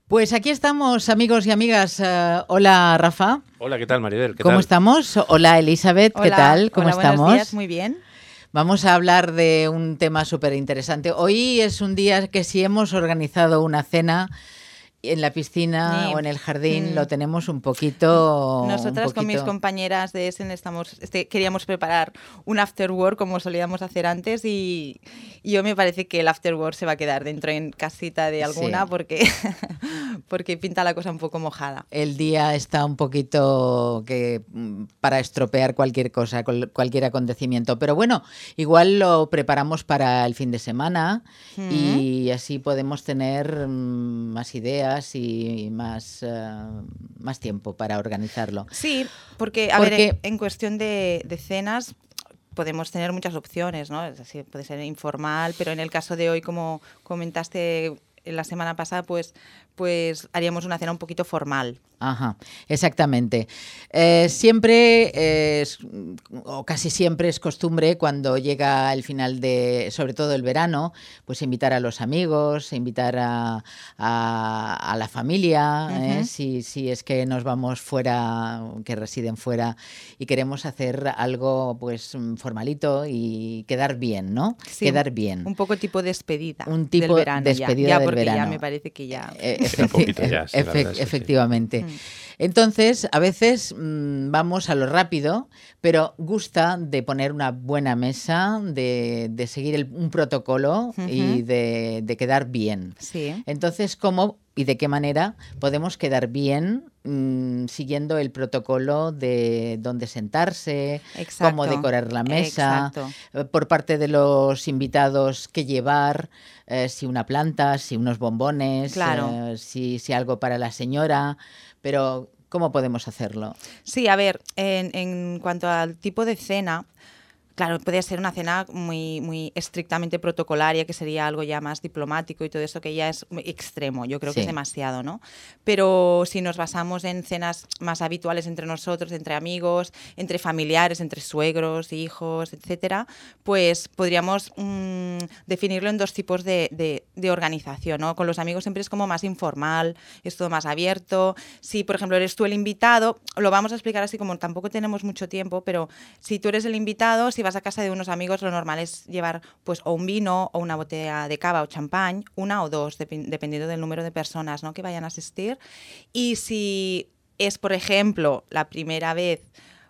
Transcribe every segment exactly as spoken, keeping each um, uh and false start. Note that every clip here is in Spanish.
Pues aquí estamos, amigos y amigas. Uh, hola, Rafa. Hola, ¿qué tal, Maribel? ¿Qué ¿Cómo tal? estamos? Hola, Elizabeth, ¿qué Hola, tal? ¿Cómo hola, estamos? Buenos días, muy bien. Vamos a hablar de un tema súper interesante. Hoy es un día que si hemos organizado una cena en la piscina Sí. o en el jardín, Mm. lo tenemos un poquito... Nosotras un con mis poquito... compañeras de Essen estamos, este, queríamos preparar un after work como solíamos hacer antes y, y yo me parece que el after work se va a quedar dentro en casita de alguna, Sí. porque, porque pinta la cosa un poco mojada. El día está un poquito que para estropear cualquier cosa, cualquier acontecimiento. Pero bueno, igual lo preparamos para el fin de semana Mm. y así podemos tener más ideas y más, uh, más tiempo para organizarlo. Sí, porque, a Porque... ver, en, en cuestión de, de cenas podemos tener muchas opciones, ¿no? Es así, puede ser informal, pero en el caso de hoy, como comentaste la semana pasada, pues, pues haríamos una cena un poquito formal. Ajá, exactamente. Eh, siempre, es, o casi siempre es costumbre cuando llega el final de, sobre todo el verano, pues invitar a los amigos, invitar a, a, a la familia, Uh-huh. ¿eh? si, si es que nos vamos fuera, que residen fuera y queremos hacer algo pues formalito y quedar bien, ¿no? Sí, quedar bien. Un poco tipo despedida un tipo del verano. despedida ya, ya del porque verano. ya me parece que ya... Eh, efecti- un poquito ya, sí, efe- verdad, sí, efectivamente. Sí. Entonces, a veces mmm, vamos a lo rápido, pero gusta de poner una buena mesa, de, de seguir el, un protocolo Uh-huh. y de, de quedar bien. Sí. Entonces, ¿cómo y de qué manera podemos quedar bien mmm, siguiendo el protocolo de dónde sentarse, Exacto. cómo decorar la mesa, Exacto. por parte de los invitados, qué llevar, eh, si una planta, si unos bombones, Claro. eh, si, si algo para la señora, pero ¿cómo podemos hacerlo? Sí, a ver, en, en cuanto al tipo de cena, claro, puede ser una cena muy, muy estrictamente protocolaria, que sería algo ya más diplomático y todo eso, que ya es extremo, yo creo Sí. que es demasiado, ¿no? Pero si nos basamos en cenas más habituales entre nosotros, entre amigos, entre familiares, entre suegros, hijos, etcétera, pues podríamos mmm, definirlo en dos tipos de, de, de organización, ¿no? Con los amigos siempre es como más informal, es todo más abierto. Si, por ejemplo, eres tú el invitado, lo vamos a explicar así como tampoco tenemos mucho tiempo, pero si tú eres el invitado, si vas a casa de unos amigos, lo normal es llevar pues o un vino o una botella de cava o champán, una o dos, dep- dependiendo del número de personas, ¿no?, que vayan a asistir. Y si es, por ejemplo, la primera vez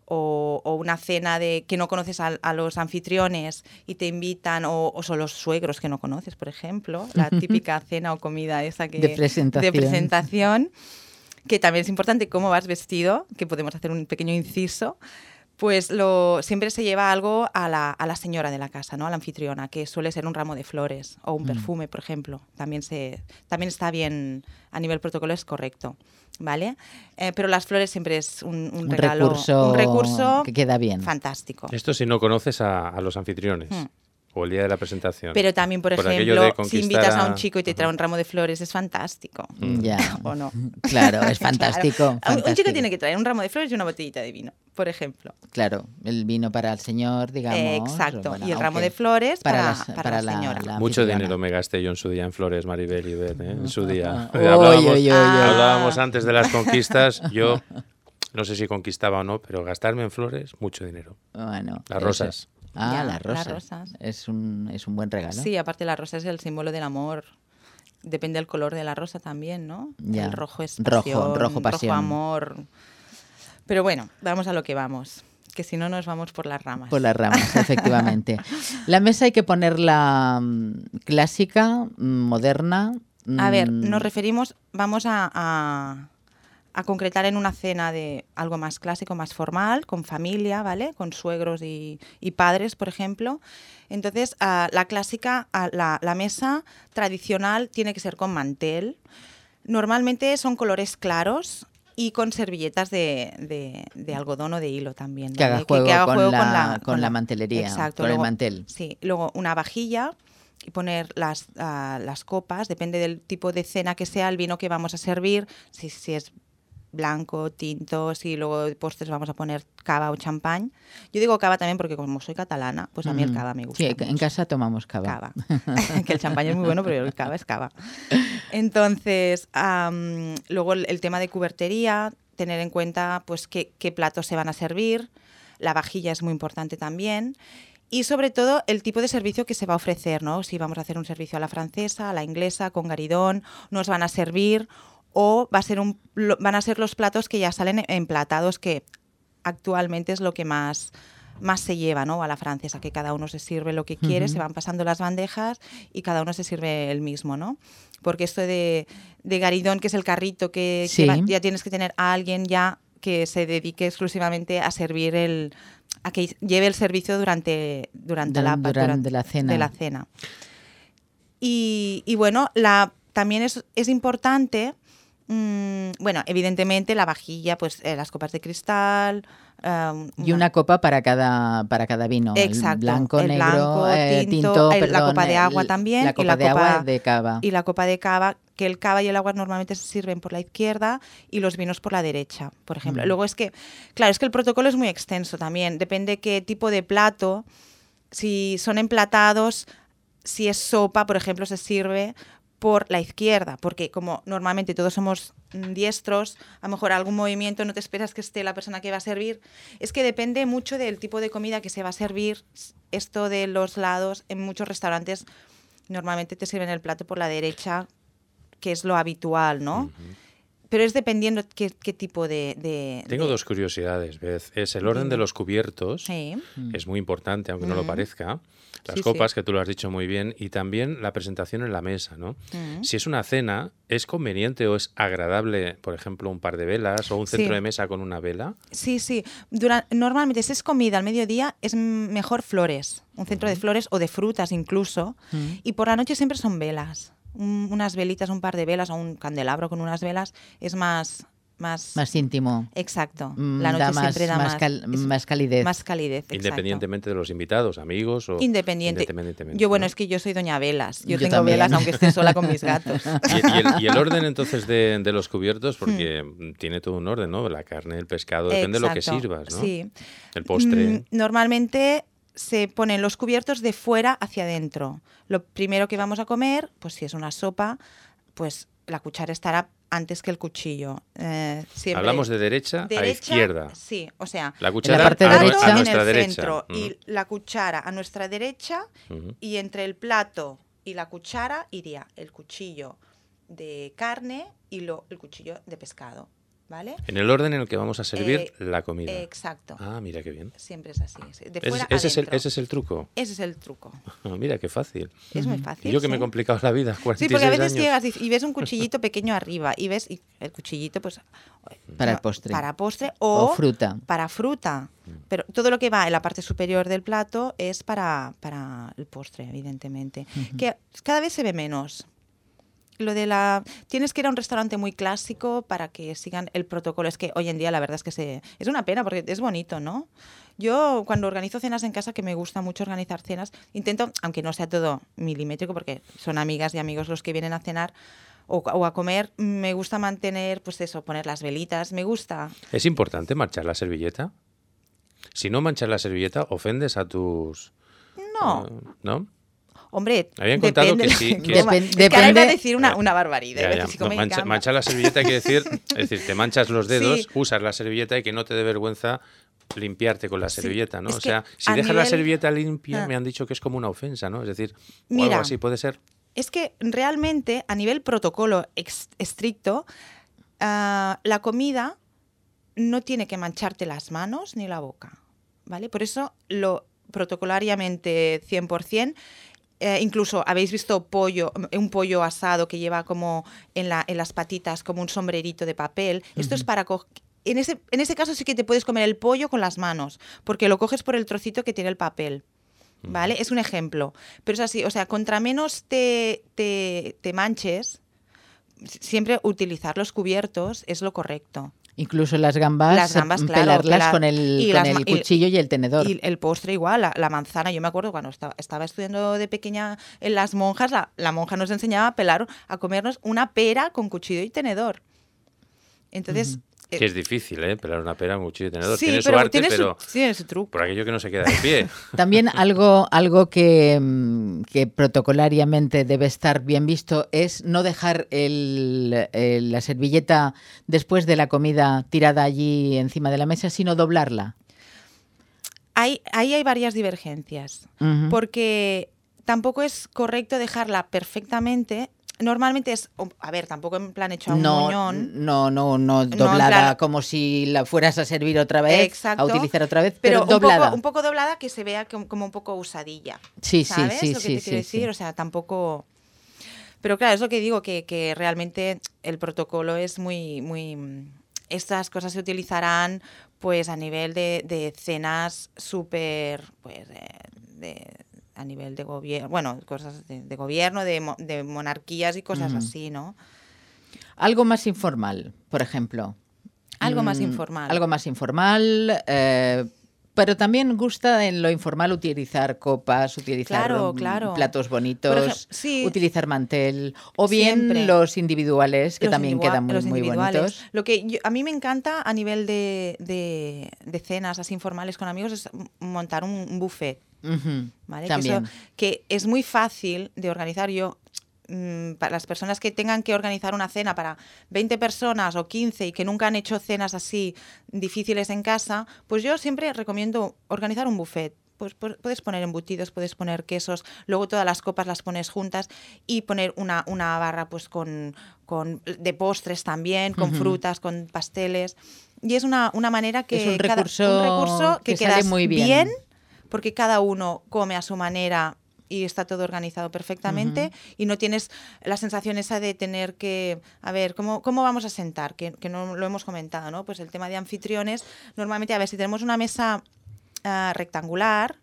o, o una cena de que no conoces a, a los anfitriones y te invitan, o, o son los suegros que no conoces, por ejemplo, la típica cena o comida esa que de presentación. de presentación, que también es importante cómo vas vestido, que podemos hacer un pequeño inciso. Pues lo, siempre se lleva algo a la, a la señora de la casa, ¿no?, a la anfitriona, que suele ser un ramo de flores o un Mm. perfume, por ejemplo. También, se, también está bien, a nivel protocolo es correcto, ¿vale? Eh, pero las flores siempre es un, un, un regalo, recurso un recurso que queda bien. fantástico. Esto si no conoces a, a los anfitriones. Hmm. O el día de la presentación. Pero también, por, Por ejemplo, de si invitas a... a un chico y te trae Ajá. un ramo de flores, es fantástico. Mm. Ya. ¿O no? Claro, es fantástico, Claro. fantástico. Un chico tiene que traer un ramo de flores y una botellita de vino, por ejemplo. Claro, el vino para el señor, digamos. Eh, exacto, bueno, y el ramo ok. de flores para, las- para, para la la- señora. la- Mucho anfitriona. dinero me gasté yo en su día en flores, Maribel y Beth, ¿eh? En su día. Oy, hablábamos, oy, oy, oy. Ah. hablábamos antes de las conquistas. Yo no sé si conquistaba o no, pero gastarme en flores, mucho dinero. Bueno, Las eso. rosas. Ah, Ya, las las rosas. rosas. Es un, es un buen regalo. Sí, aparte la rosa es el símbolo del amor. Depende del color de la rosa también, ¿no? Ya. El rojo es Rojo, pasión, rojo pasión. amor. Pero bueno, vamos a lo que vamos, que si no nos vamos por las ramas. Por las ramas, efectivamente. La mesa hay que ponerla mm, clásica, mm, moderna. A ver, mm, nos referimos, vamos a, a, a concretar en una cena de algo más clásico, más formal, con familia, ¿vale? Con suegros y, y padres, por ejemplo. Entonces, uh, la clásica, uh, la, la mesa tradicional tiene que ser con mantel. Normalmente son colores claros y con servilletas de, de, de algodón o de hilo también. Que ¿vale? haga juego, que, que haga con, juego la, con la, con la mantelería, exacto, con luego, el mantel. Sí, luego una vajilla y poner las, uh, las copas, depende del tipo de cena que sea, el vino que vamos a servir, si, si es blanco, tinto, si luego de postres vamos a poner cava o champán. Yo digo cava también porque como soy catalana, pues a mí el cava me gusta. Sí, mucho. en casa tomamos cava. Cava. Que el champán es muy bueno, pero el cava es cava. Entonces, um, luego el, el tema de cubertería, tener en cuenta pues qué, qué platos se van a servir, la vajilla es muy importante también. Y sobre todo el tipo de servicio que se va a ofrecer, ¿no? Si vamos a hacer un servicio a la francesa, a la inglesa, con garidón, nos van a servir o va a ser un, van a ser los platos que ya salen emplatados, que actualmente es lo que más, más se lleva, ¿no? A la francesa, que cada uno se sirve lo que quiere, uh-huh. se van pasando las bandejas y cada uno se sirve el mismo, ¿no? Porque esto de, de garidón, que es el carrito que, sí. que va, ya tienes que tener a alguien ya que se dedique exclusivamente a servir el... a que lleve el servicio durante, durante, de, la, durante, durante la cena. De la cena. Y, y bueno, la, también es, es importante, mmm, bueno, evidentemente la vajilla, pues eh, las copas de cristal... Um, y una copa para cada, para cada vino. Exacto. El blanco, el negro, blanco, eh, tinto, tinto, el, perdón, la copa de agua el, también. La copa y la de copa, agua de cava. Y la copa de cava, que el cava y el agua normalmente se sirven por la izquierda y los vinos por la derecha, por ejemplo. Mm. Luego es que, claro, es que el protocolo es muy extenso también. Depende qué tipo de plato. Si son emplatados, si es sopa, por ejemplo, se sirve por la izquierda, porque como normalmente todos somos diestros, a lo mejor algún movimiento no te esperas que esté la persona que va a servir. Es que depende mucho del tipo de comida que se va a servir. Esto de los lados, en muchos restaurantes normalmente te sirven el plato por la derecha, que es lo habitual, ¿no? Uh-huh. Pero es dependiendo qué, qué tipo de, de... Tengo de... dos curiosidades, Beth. Es el orden de los cubiertos, sí. es muy importante, aunque mm. no lo parezca. Las sí, copas, sí. que tú lo has dicho muy bien, y también la presentación en la mesa, ¿no? Mm. Si es una cena, ¿es conveniente o es agradable, por ejemplo, un par de velas o un centro sí. de mesa con una vela? Sí, sí. Durante, normalmente, si es comida al mediodía, es mejor flores. Un centro mm. de flores o de frutas incluso. Mm. Y por la noche siempre son velas. Un, unas velitas, un par de velas o un candelabro con unas velas es más... Más, más íntimo. Exacto. Mm, la noche da más, siempre da más, más, cal, más calidez. Más calidez, exacto. Independientemente de los invitados, amigos o... Independiente. Independientemente, yo, bueno, ¿no? es que yo soy doña velas. Yo, yo tengo también. velas aunque esté sola con mis gatos. Y, y, el, y el orden entonces de, de los cubiertos, porque hmm. tiene todo un orden, ¿no? La carne, el pescado, depende exacto. de lo que sirvas, ¿no? Sí. El postre. Mm, normalmente se ponen los cubiertos de fuera hacia adentro. Lo primero que vamos a comer, pues si es una sopa, pues la cuchara estará antes que el cuchillo. Eh, siempre. Hablamos de derecha, derecha a izquierda. Sí, o sea, la cuchara la parte a, derecha, a en nuestra el derecha. centro uh-huh. y la cuchara a nuestra derecha uh-huh. y entre el plato y la cuchara iría el cuchillo de carne y lo, el cuchillo de pescado. ¿Vale? En el orden en el que vamos a servir eh, la comida. Eh, exacto. Ah, mira qué bien. Siempre es así. De fuera ¿Ese, ese, es el, ¿Ese es el truco? Ese es el truco. Mira qué fácil. Es muy fácil. Y yo que ¿sí? me he complicado la vida. Sí, porque a veces años. llegas y, y ves un cuchillito pequeño arriba y ves y el cuchillito, pues. Para el postre. Para postre o, o fruta. Para fruta. Pero todo lo que va en la parte superior del plato es para, para el postre, evidentemente. Uh-huh. Que cada vez se ve menos. Lo de la... Tienes que ir a un restaurante muy clásico para que sigan el protocolo. Es que hoy en día la verdad es que se... es una pena porque es bonito, ¿no? Yo cuando organizo cenas en casa, que me gusta mucho organizar cenas, intento, aunque no sea todo milimétrico, porque son amigas y amigos los que vienen a cenar o, o a comer, me gusta mantener, pues eso, poner las velitas, me gusta. ¿Es importante manchar la servilleta? Si no manchas la servilleta, ofendes a tus... No. Uh, ¿No? Hombre, habían contado depende, que sí. Que Dep- es que ahora iba a decir una, una barbaridad. Ya, ya. Decir, No, mancha, manchar la servilleta quiere decir, es decir, te manchas los dedos, sí. usas la servilleta y que no te dé vergüenza limpiarte con la servilleta, ¿no? Sí, o sea, si dejas nivel... la servilleta limpia, ah. me han dicho que es como una ofensa, ¿no? Es decir, o Mira, algo así puede ser. Es que realmente, a nivel protocolo ex- estricto, uh, la comida no tiene que mancharte las manos ni la boca, ¿vale? Por eso, lo protocolariamente cien por ciento. Eh, incluso habéis visto pollo, un pollo asado que lleva como en, la, en las patitas como un sombrerito de papel. Uh-huh. Esto es para co- en ese en ese caso sí que te puedes comer el pollo con las manos, porque lo coges por el trocito que tiene el papel. ¿Vale? Uh-huh. Es un ejemplo. Pero es así, o sea, contra menos te, te, te manches, siempre utilizar los cubiertos es lo correcto. Incluso las gambas, las gambas claro, pelarlas la, con el, con las, el cuchillo y, y el tenedor. Y el postre igual, la, la manzana. Yo me acuerdo cuando estaba, estaba estudiando de pequeña en las monjas, la, la monja nos enseñaba a pelar, a comernos una pera con cuchillo y tenedor. Entonces, uh-huh. Que es difícil, ¿eh? Pelar una pera con cuchillo y tenedor. Sí, tiene pero su arte, tiene pero su, tiene su truco. Por aquello que no se queda de pie. También algo, algo que, que protocolariamente debe estar bien visto es no dejar el, el, la servilleta después de la comida tirada allí encima de la mesa, sino doblarla. Hay, ahí hay varias divergencias, uh-huh. porque tampoco es correcto dejarla perfectamente. Normalmente es, a ver, tampoco en plan hecho a un no, moñón. No, no, no doblada no, plan, como si la fueras a servir otra vez, exacto, a utilizar otra vez, pero, pero un doblada. Poco, un poco doblada que se vea como un poco usadilla. Sí, ¿sabes? sí, sí. Lo que sí, te sí, quiero sí, decir, sí. o sea, tampoco... Pero claro, es lo que digo, que, que realmente el protocolo es muy, muy... Estas cosas se utilizarán pues a nivel de, de cenas súper, pues, de... de a nivel de gobierno, bueno, cosas de, de gobierno, de, mo de monarquías y cosas uh-huh. así, ¿no? Algo más informal, por ejemplo. Algo mm, más informal. Algo más informal, eh, pero también gusta en lo informal utilizar copas, utilizar claro, claro. platos bonitos, ejemplo, sí. utilizar mantel, o bien Siempre. los individuales, que los también individua quedan muy, los muy bonitos. Lo que yo, a mí me encanta a nivel de, de, de cenas así informales con amigos es montar un, un buffet. Uh-huh. ¿Vale? También. Que, eso, que es muy fácil de organizar. Yo, mmm, para las personas que tengan que organizar una cena para veinte personas o quince y que nunca han hecho cenas así difíciles en casa, pues yo siempre recomiendo organizar un buffet. Pues puedes poner embutidos, puedes poner quesos, luego todas las copas las pones juntas y poner una, una barra pues con, con de postres también, con uh-huh. frutas, con pasteles. Y es una, una manera que... Es un recurso, cada, un recurso que, que queda sale muy bien. bien porque cada uno come a su manera y está todo organizado perfectamente uh-huh. y no tienes la sensación esa de tener que, a ver, ¿cómo, cómo vamos a sentar? Que, que no lo hemos comentado, ¿no? Pues el tema de anfitriones, normalmente, a ver, si tenemos una mesa uh, rectangular,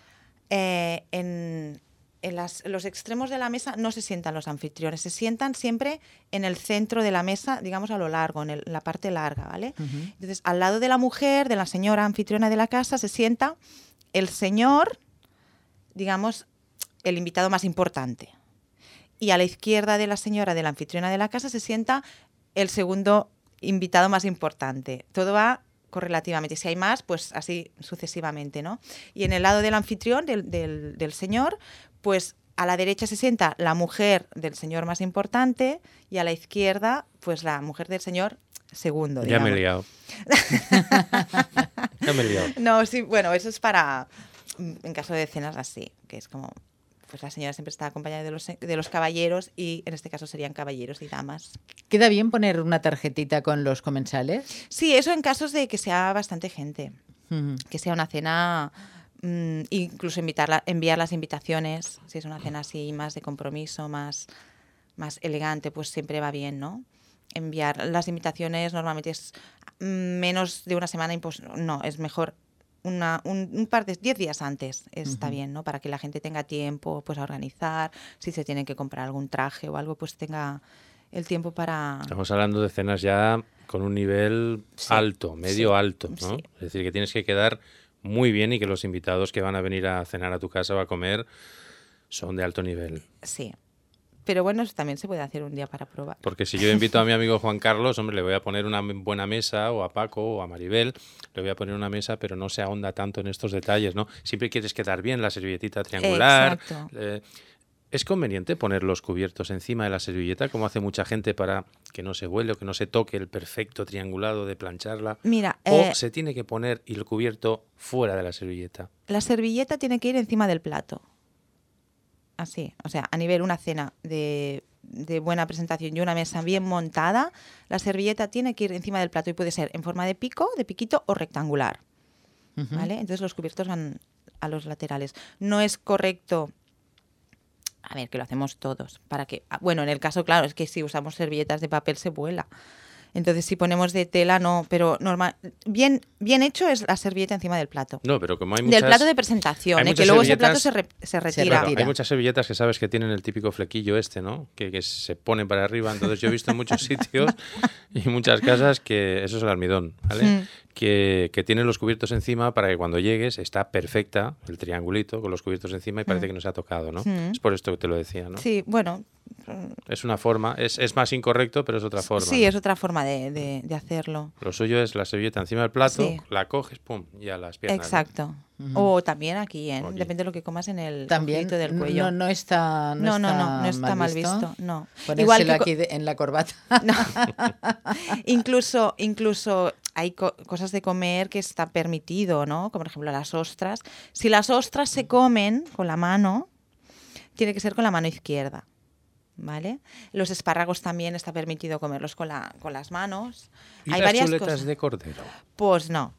eh, en, en, las, en los extremos de la mesa no se sientan los anfitriones, se sientan siempre en el centro de la mesa, digamos a lo largo, en, el, en la parte larga, ¿vale? Uh-huh. Entonces, al lado de la mujer, de la señora anfitriona de la casa, se sienta el señor, digamos, el invitado más importante. Y a la izquierda de la señora, de la anfitriona de la casa, se sienta el segundo invitado más importante. Todo va correlativamente. Si hay más, pues así sucesivamente, ¿no? Y en el lado del anfitrión, del, del, del señor, pues a la derecha se sienta la mujer del señor más importante y a la izquierda, pues la mujer del señor segundo, ya digamos. me he liado. ya me he liado. No, sí, bueno, eso es para, en caso de cenas así, que es como, pues la señora siempre está acompañada de los, de los caballeros y en este caso serían caballeros y damas. ¿Queda bien poner una tarjetita con los comensales? Sí, eso en casos de que sea bastante gente, uh-huh. que sea una cena, mmm, incluso invitarla, enviar las invitaciones, si es una cena así más de compromiso, más, más elegante, pues siempre va bien, ¿no? Enviar las invitaciones normalmente es menos de una semana, impos- no, es mejor una, un, un par de diez días antes, está uh-huh. bien, ¿no? Para que la gente tenga tiempo pues a organizar, si se tienen que comprar algún traje o algo, pues tenga el tiempo para... Estamos hablando de cenas ya con un nivel sí. alto, medio sí. alto, ¿no? Sí. Es decir, que tienes que quedar muy bien y que los invitados que van a venir a cenar a tu casa o a comer son de alto nivel. Sí. Pero bueno, eso también se puede hacer un día para probar. Porque si yo invito a mi amigo Juan Carlos, hombre, le voy a poner una buena mesa, o a Paco, o a Maribel, le voy a poner una mesa, pero no se ahonda tanto en estos detalles, ¿no? Siempre quieres quedar bien, la servilletita triangular. Exacto. Eh, ¿Es conveniente poner los cubiertos encima de la servilleta, como hace mucha gente, para que no se vuele o que no se toque el perfecto triangulado de plancharla? Mira, ¿O eh, se tiene que poner el cubierto fuera de la servilleta? La servilleta tiene que ir encima del plato. Así, o sea, a nivel una cena de, de buena presentación y una mesa bien montada, la servilleta tiene que ir encima del plato y puede ser en forma de pico, de piquito o rectangular. Uh-huh. ¿Vale? Entonces los cubiertos van a los laterales. No es correcto, a ver, que lo hacemos todos, para que, bueno, en el caso, claro, es que si usamos servilletas de papel se vuela. Entonces, si ponemos de tela, no, pero normal, bien, bien hecho es la servilleta encima del plato. No, pero como hay muchas... Del plato de presentación, ¿eh? Que luego ese plato se, re, se retira. Se claro, hay muchas servilletas que sabes que tienen el típico flequillo este, ¿no? Que, que se ponen para arriba. Entonces, yo he visto en muchos sitios y muchas casas que eso es el almidón, ¿vale? Mm. Que, que tienen los cubiertos encima para que cuando llegues está perfecta, el triangulito con los cubiertos encima y parece mm. que no se ha tocado, ¿no? Mm. Es por esto que te lo decía, ¿no? Sí, bueno... Es una forma, es, es más incorrecto, pero es otra forma. Sí, ¿no? es otra forma forma de, de, de hacerlo. Lo suyo es la servilleta encima del plato, Sí. la coges, pum, y a las piernas. Exacto. Ujú. O también aquí, ¿eh? Aquí. Depende de lo que comas en el También ojito del cuello. no, no está No, no, no, está no, no está mal visto, no. Ponérselo Igual que co- aquí de- en la corbata. No. incluso, incluso hay co- cosas de comer que está permitido, ¿no? Como por ejemplo las ostras. Si las ostras se comen con la mano, tiene que ser con la mano izquierda, ¿vale? Los espárragos también está permitido comerlos con, la, con las manos. ¿Y hay las varias chuletas cosas. de cordero? Pues no.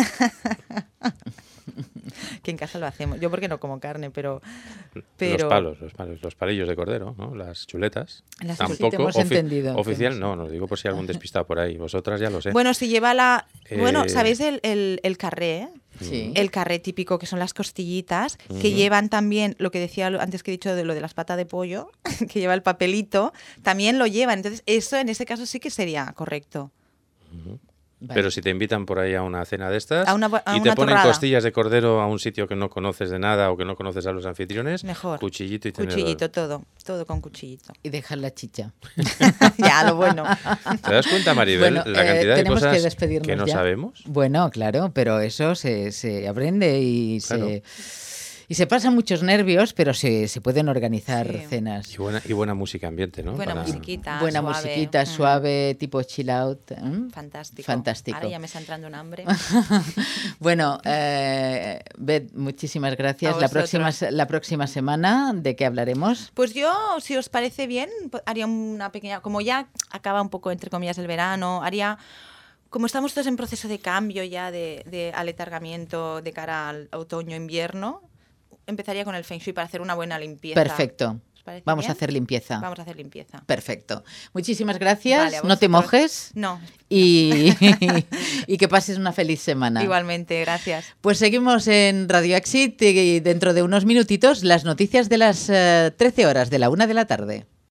Que en casa lo hacemos. Yo porque no como carne, pero... pero... Los palos, los palos, los palillos de cordero, ¿no? Las chuletas. Las chuletas. Tampoco Sí, te hemos ofi- entendido, oficial, te no, no digo por si hay algún despistado por ahí. Vosotras ya lo sé. Bueno, si lleva la... Eh, Bueno, ¿sabéis el, el, el carré? Sí. El carré típico, que son las costillitas, que Ujú. llevan también, lo que decía lo- antes que he dicho de lo de las patas de pollo, que lleva el papelito, también lo llevan. Entonces, eso en ese caso sí que sería correcto. Vale. Pero si te invitan por ahí a una cena de estas A una bo- a y te una ponen torrada. costillas de cordero a un sitio que no conoces de nada o que no conoces a los anfitriones, Mejor. cuchillito y tenedor. Cuchillito, todo, todo con cuchillito. Y dejar la chicha. Ya, lo bueno. ¿Te das cuenta, Maribel, Bueno, la eh, cantidad de tenemos cosas que despedirnos que no ya. sabemos? Bueno, claro, pero eso se, se aprende y Claro. se y se pasan muchos nervios, pero se, se pueden organizar Sí. cenas. Y buena, y buena música ambiente, ¿no? Buena Para- musiquita, Buena suave. musiquita, Mm. suave, tipo chill out. ¿eh? Fantástico. Fantástico. Ahora ya me está entrando un hambre. Bueno, eh, Beth, muchísimas gracias. A La próxima, vosotros. la próxima semana, ¿de qué hablaremos? Pues yo, si os parece bien, po- haría una pequeña... Como ya acaba un poco, entre comillas, el verano, haría... Como estamos todos en proceso de cambio ya, de, de aletargamiento de cara al otoño-invierno, empezaría con el Feng Shui para hacer una buena limpieza. Perfecto. ¿Os parece Vamos bien? a hacer limpieza. Vamos a hacer limpieza. Perfecto. Muchísimas gracias. Vale, a no te vosotros. mojes No, y, y que pases una feliz semana. igualmente, gracias. Pues seguimos en Radio Exit y dentro de unos minutitos las noticias de las eh, trece horas de la una de la tarde.